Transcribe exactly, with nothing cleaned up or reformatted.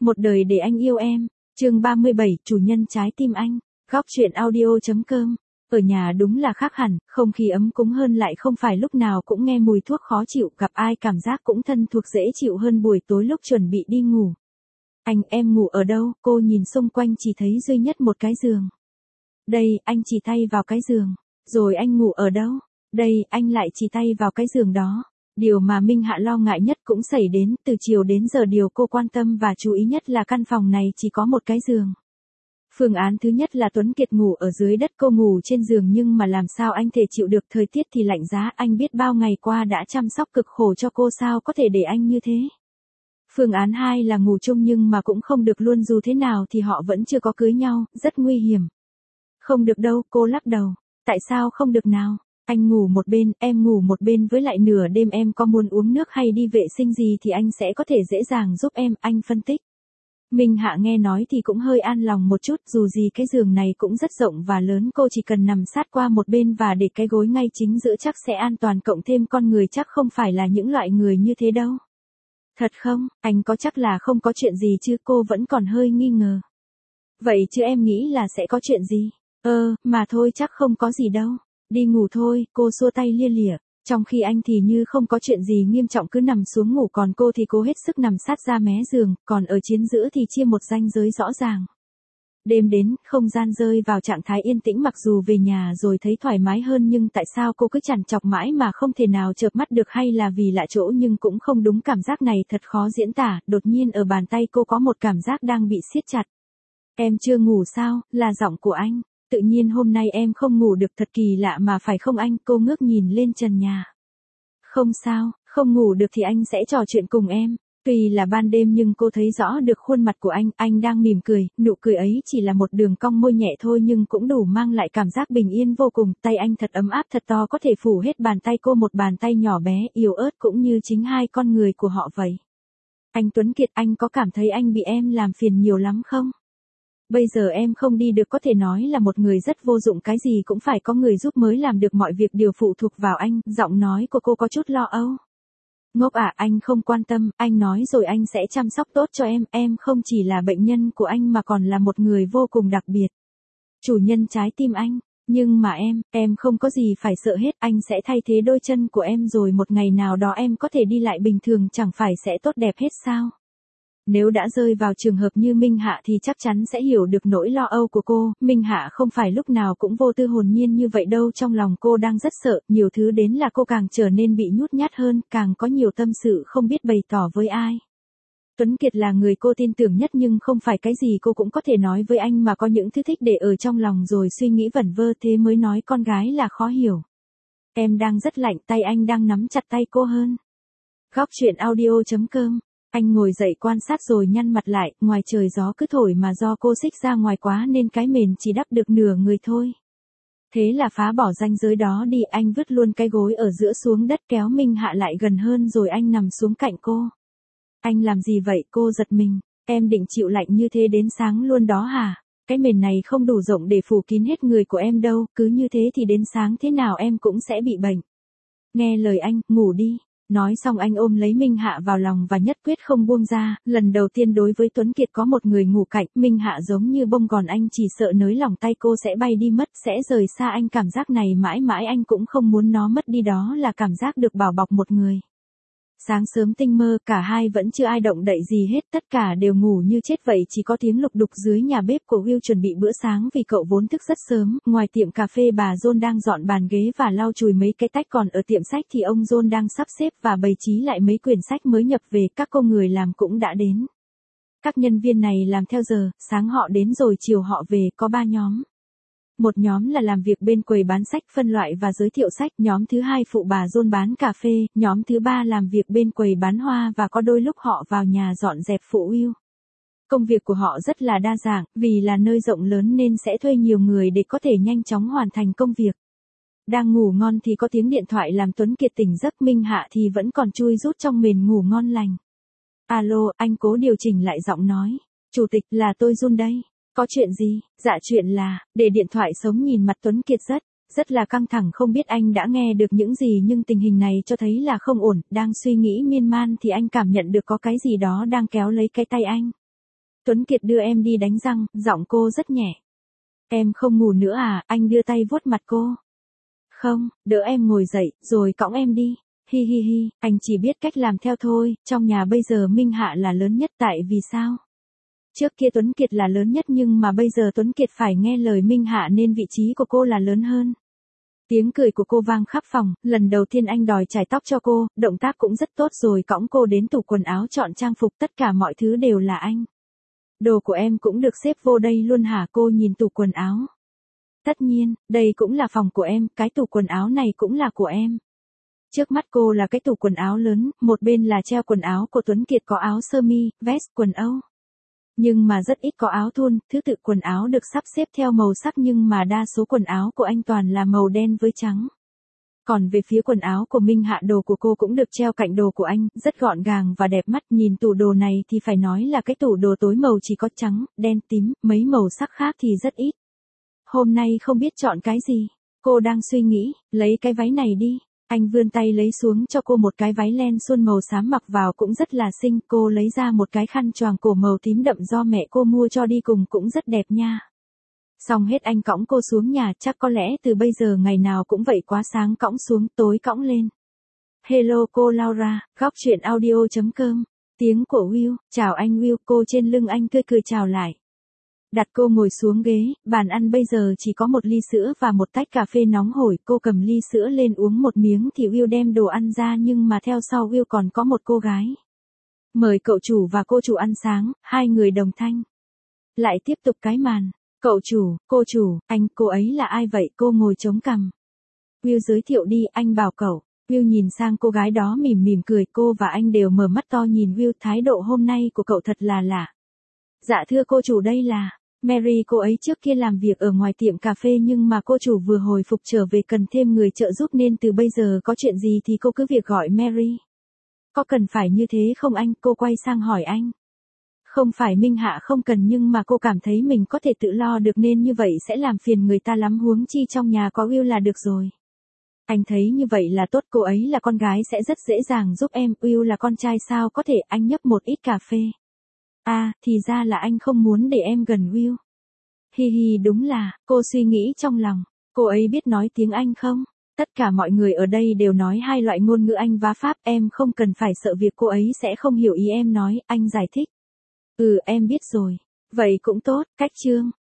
Một đời để anh yêu em, chương ba mươi bảy, chủ nhân trái tim anh, góc truyện audio.com. Ở nhà đúng là khác hẳn, không khí ấm cúng hơn lại không phải lúc nào cũng nghe mùi thuốc khó chịu, gặp ai cảm giác cũng thân thuộc dễ chịu hơn buổi tối lúc chuẩn bị đi ngủ. Anh, em ngủ ở đâu? Cô nhìn xung quanh chỉ thấy duy nhất một cái giường. Đây, anh chỉ tay vào cái giường. Rồi anh ngủ ở đâu? Đây, anh lại chỉ tay vào cái giường đó. Điều mà Minh Hạ lo ngại nhất cũng xảy đến, từ chiều đến giờ điều cô quan tâm và chú ý nhất là căn phòng này chỉ có một cái giường. Phương án thứ nhất là Tuấn Kiệt ngủ ở dưới đất, cô ngủ trên giường, nhưng mà làm sao anh thể chịu được, thời tiết thì lạnh giá, anh biết bao ngày qua đã chăm sóc cực khổ cho cô, sao có thể để anh như thế. Phương án hai là ngủ chung nhưng mà cũng không được luôn, dù thế nào thì họ vẫn chưa có cưới nhau, rất nguy hiểm. Không được đâu, cô lắc đầu. Tại sao không được nào? Anh ngủ một bên, em ngủ một bên, với lại nửa đêm em có muốn uống nước hay đi vệ sinh gì thì anh sẽ có thể dễ dàng giúp em, anh phân tích. Minh Hạ nghe nói thì cũng hơi an lòng một chút, dù gì cái giường này cũng rất rộng và lớn, cô chỉ cần nằm sát qua một bên và để cái gối ngay chính giữa chắc sẽ an toàn, cộng thêm con người chắc không phải là những loại người như thế đâu. Thật không, anh có chắc là không có chuyện gì chứ? Cô vẫn còn hơi nghi ngờ. Vậy chứ em nghĩ là sẽ có chuyện gì? Ơ, mà thôi chắc không có gì đâu. Đi ngủ thôi, cô xua tay lia lịa. Trong khi anh thì như không có chuyện gì nghiêm trọng cứ nằm xuống ngủ, còn cô thì cố hết sức nằm sát ra mé giường, còn ở chính giữa thì chia một ranh giới rõ ràng. Đêm đến, không gian rơi vào trạng thái yên tĩnh, mặc dù về nhà rồi thấy thoải mái hơn nhưng tại sao cô cứ trằn trọc mãi mà không thể nào chợp mắt được, hay là vì lạ chỗ nhưng cũng không đúng, cảm giác này thật khó diễn tả. Đột nhiên ở bàn tay cô có một cảm giác đang bị siết chặt. Em chưa ngủ sao? Là giọng của anh. Tự nhiên hôm nay em không ngủ được, thật kỳ lạ mà phải không anh? Cô ngước nhìn lên trần nhà. Không sao, không ngủ được thì anh sẽ trò chuyện cùng em. Tuy là ban đêm nhưng cô thấy rõ được khuôn mặt của anh, anh đang mỉm cười, nụ cười ấy chỉ là một đường cong môi nhẹ thôi nhưng cũng đủ mang lại cảm giác bình yên vô cùng. Tay anh thật ấm áp, thật to, có thể phủ hết bàn tay cô, một bàn tay nhỏ bé, yếu ớt cũng như chính hai con người của họ vậy. Anh Tuấn Kiệt, anh có cảm thấy anh bị em làm phiền nhiều lắm không? Bây giờ em không đi được, có thể nói là một người rất vô dụng, cái gì cũng phải có người giúp mới làm được mọi việc, đều phụ thuộc vào anh. Giọng nói của cô có chút lo âu. Ngốc à, anh không quan tâm, anh nói rồi anh sẽ chăm sóc tốt cho em, em không chỉ là bệnh nhân của anh mà còn là một người vô cùng đặc biệt. Chủ nhân trái tim anh, nhưng mà em, em không có gì phải sợ hết, anh sẽ thay thế đôi chân của em rồi một ngày nào đó em có thể đi lại bình thường, chẳng phải sẽ tốt đẹp hết sao? Nếu đã rơi vào trường hợp như Minh Hạ thì chắc chắn sẽ hiểu được nỗi lo âu của cô. Minh Hạ không phải lúc nào cũng vô tư hồn nhiên như vậy đâu, trong lòng cô đang rất sợ, nhiều thứ đến là cô càng trở nên bị nhút nhát hơn, càng có nhiều tâm sự không biết bày tỏ với ai. Tuấn Kiệt là người cô tin tưởng nhất nhưng không phải cái gì cô cũng có thể nói với anh, mà có những thứ thích để ở trong lòng rồi suy nghĩ vẩn vơ, thế mới nói con gái là khó hiểu. Em đang rất lạnh, tay anh đang nắm chặt tay cô hơn. Góc truyện audio.com. Anh ngồi dậy quan sát rồi nhăn mặt lại, ngoài trời gió cứ thổi mà do cô xích ra ngoài quá nên cái mền chỉ đắp được nửa người thôi. Thế là phá bỏ ranh giới đó đi, anh vứt luôn cái gối ở giữa xuống đất, kéo Minh Hạ lại gần hơn rồi anh nằm xuống cạnh cô. Anh làm gì vậy? Cô giật mình. Em định chịu lạnh như thế đến sáng luôn đó hả? Cái mền này không đủ rộng để phủ kín hết người của em đâu, cứ như thế thì đến sáng thế nào em cũng sẽ bị bệnh. Nghe lời anh, ngủ đi. Nói xong anh ôm lấy Minh Hạ vào lòng và nhất quyết không buông ra. Lần đầu tiên đối với Tuấn Kiệt có một người ngủ cạnh, Minh Hạ giống như bông gòn, anh chỉ sợ nới lỏng tay cô sẽ bay đi mất, sẽ rời xa anh, cảm giác này mãi mãi anh cũng không muốn nó mất đi, đó là cảm giác được bảo bọc một người. Sáng sớm tinh mơ, cả hai vẫn chưa ai động đậy gì hết, tất cả đều ngủ như chết vậy, chỉ có tiếng lục đục dưới nhà bếp của Will chuẩn bị bữa sáng vì cậu vốn thức rất sớm. Ngoài tiệm cà phê bà John đang dọn bàn ghế và lau chùi mấy cái tách, còn ở tiệm sách thì ông John đang sắp xếp và bày trí lại mấy quyển sách mới nhập về, các cô người làm cũng đã đến. Các nhân viên này làm theo giờ, sáng họ đến rồi chiều họ về, có ba nhóm. Một nhóm là làm việc bên quầy bán sách, phân loại và giới thiệu sách, nhóm thứ hai phụ bà John bán cà phê, nhóm thứ ba làm việc bên quầy bán hoa và có đôi lúc họ vào nhà dọn dẹp phụ Will. Công việc của họ rất là đa dạng, vì là nơi rộng lớn nên sẽ thuê nhiều người để có thể nhanh chóng hoàn thành công việc. Đang ngủ ngon thì có tiếng điện thoại làm Tuấn Kiệt tỉnh giấc, Minh Hạ thì vẫn còn chui rút trong mền ngủ ngon lành. Alo, anh cố điều chỉnh lại giọng nói. Chủ tịch, là tôi Jun đây. Có chuyện gì? Dạ chuyện là, để điện thoại sống, nhìn mặt Tuấn Kiệt rất, rất là căng thẳng, không biết anh đã nghe được những gì nhưng tình hình này cho thấy là không ổn, đang suy nghĩ miên man thì anh cảm nhận được có cái gì đó đang kéo lấy cái tay anh. Tuấn Kiệt đưa em đi đánh răng, giọng cô rất nhẹ. Em không ngủ nữa à, anh đưa tay vuốt mặt cô. Không, đỡ em ngồi dậy, rồi cõng em đi. Hi hi hi, anh chỉ biết cách làm theo thôi, trong nhà bây giờ Minh Hạ là lớn nhất tại vì sao? Trước kia Tuấn Kiệt là lớn nhất nhưng mà bây giờ Tuấn Kiệt phải nghe lời Minh Hạ nên vị trí của cô là lớn hơn. Tiếng cười của cô vang khắp phòng, lần đầu tiên anh đòi chải tóc cho cô, động tác cũng rất tốt rồi cõng cô đến tủ quần áo chọn trang phục, tất cả mọi thứ đều là anh. Đồ của em cũng được xếp vô đây luôn hả? Cô nhìn tủ quần áo. Tất nhiên, đây cũng là phòng của em, cái tủ quần áo này cũng là của em. Trước mắt cô là cái tủ quần áo lớn, một bên là treo quần áo của Tuấn Kiệt có áo sơ mi, vest, quần Âu. Nhưng mà rất ít có áo thun, thứ tự quần áo được sắp xếp theo màu sắc nhưng mà đa số quần áo của anh toàn là màu đen với trắng. Còn về phía quần áo của Minh Hạ, đồ của cô cũng được treo cạnh đồ của anh, rất gọn gàng và đẹp mắt. Nhìn tủ đồ này thì phải nói là cái tủ đồ tối màu chỉ có trắng, đen, tím, mấy màu sắc khác thì rất ít. Hôm nay không biết chọn cái gì, cô đang suy nghĩ, lấy cái váy này đi. Anh vươn tay lấy xuống cho cô một cái váy len suôn màu xám mặc vào cũng rất là xinh. Cô lấy ra một cái khăn choàng cổ màu tím đậm do mẹ cô mua cho đi cùng cũng rất đẹp nha. Xong hết anh cõng cô xuống nhà, chắc có lẽ từ bây giờ ngày nào cũng vậy, quá sáng cõng xuống, tối cõng lên. Hello cô Laura, góc truyện audio chấm com. Tiếng của Will, chào anh Will, cô trên lưng anh tươi cười chào lại. Đặt cô ngồi xuống ghế, bàn ăn bây giờ chỉ có một ly sữa và một tách cà phê nóng hổi, cô cầm ly sữa lên uống một miếng thì Will đem đồ ăn ra nhưng mà theo sau Will còn có một cô gái. Mời cậu chủ và cô chủ ăn sáng, hai người đồng thanh. Lại tiếp tục cái màn, cậu chủ, cô chủ, anh, cô ấy là ai vậy? Cô ngồi chống cằm. Will giới thiệu đi, anh bảo cậu. Will nhìn sang cô gái đó mỉm mỉm cười, cô và anh đều mở mắt to nhìn Will, thái độ hôm nay của cậu thật là lạ. Dạ thưa cô chủ, đây là Mary, cô ấy trước kia làm việc ở ngoài tiệm cà phê nhưng mà cô chủ vừa hồi phục trở về cần thêm người trợ giúp nên từ bây giờ có chuyện gì thì cô cứ việc gọi Mary. Có cần phải như thế không anh? Cô quay sang hỏi anh. Không phải Minh Hạ không cần nhưng mà cô cảm thấy mình có thể tự lo được nên như vậy sẽ làm phiền người ta lắm, huống chi trong nhà có Will là được rồi. Anh thấy như vậy là tốt, cô ấy là con gái sẽ rất dễ dàng giúp em, Will là con trai sao có thể? Anh nhấp một ít cà phê. À, thì ra là anh không muốn để em gần Will. Hi hi, đúng là, cô suy nghĩ trong lòng, cô ấy biết nói tiếng Anh không? Tất cả mọi người ở đây đều nói hai loại ngôn ngữ Anh và Pháp, em không cần phải sợ việc cô ấy sẽ không hiểu ý em nói, anh giải thích. Ừ, em biết rồi. Vậy cũng tốt, cách chương.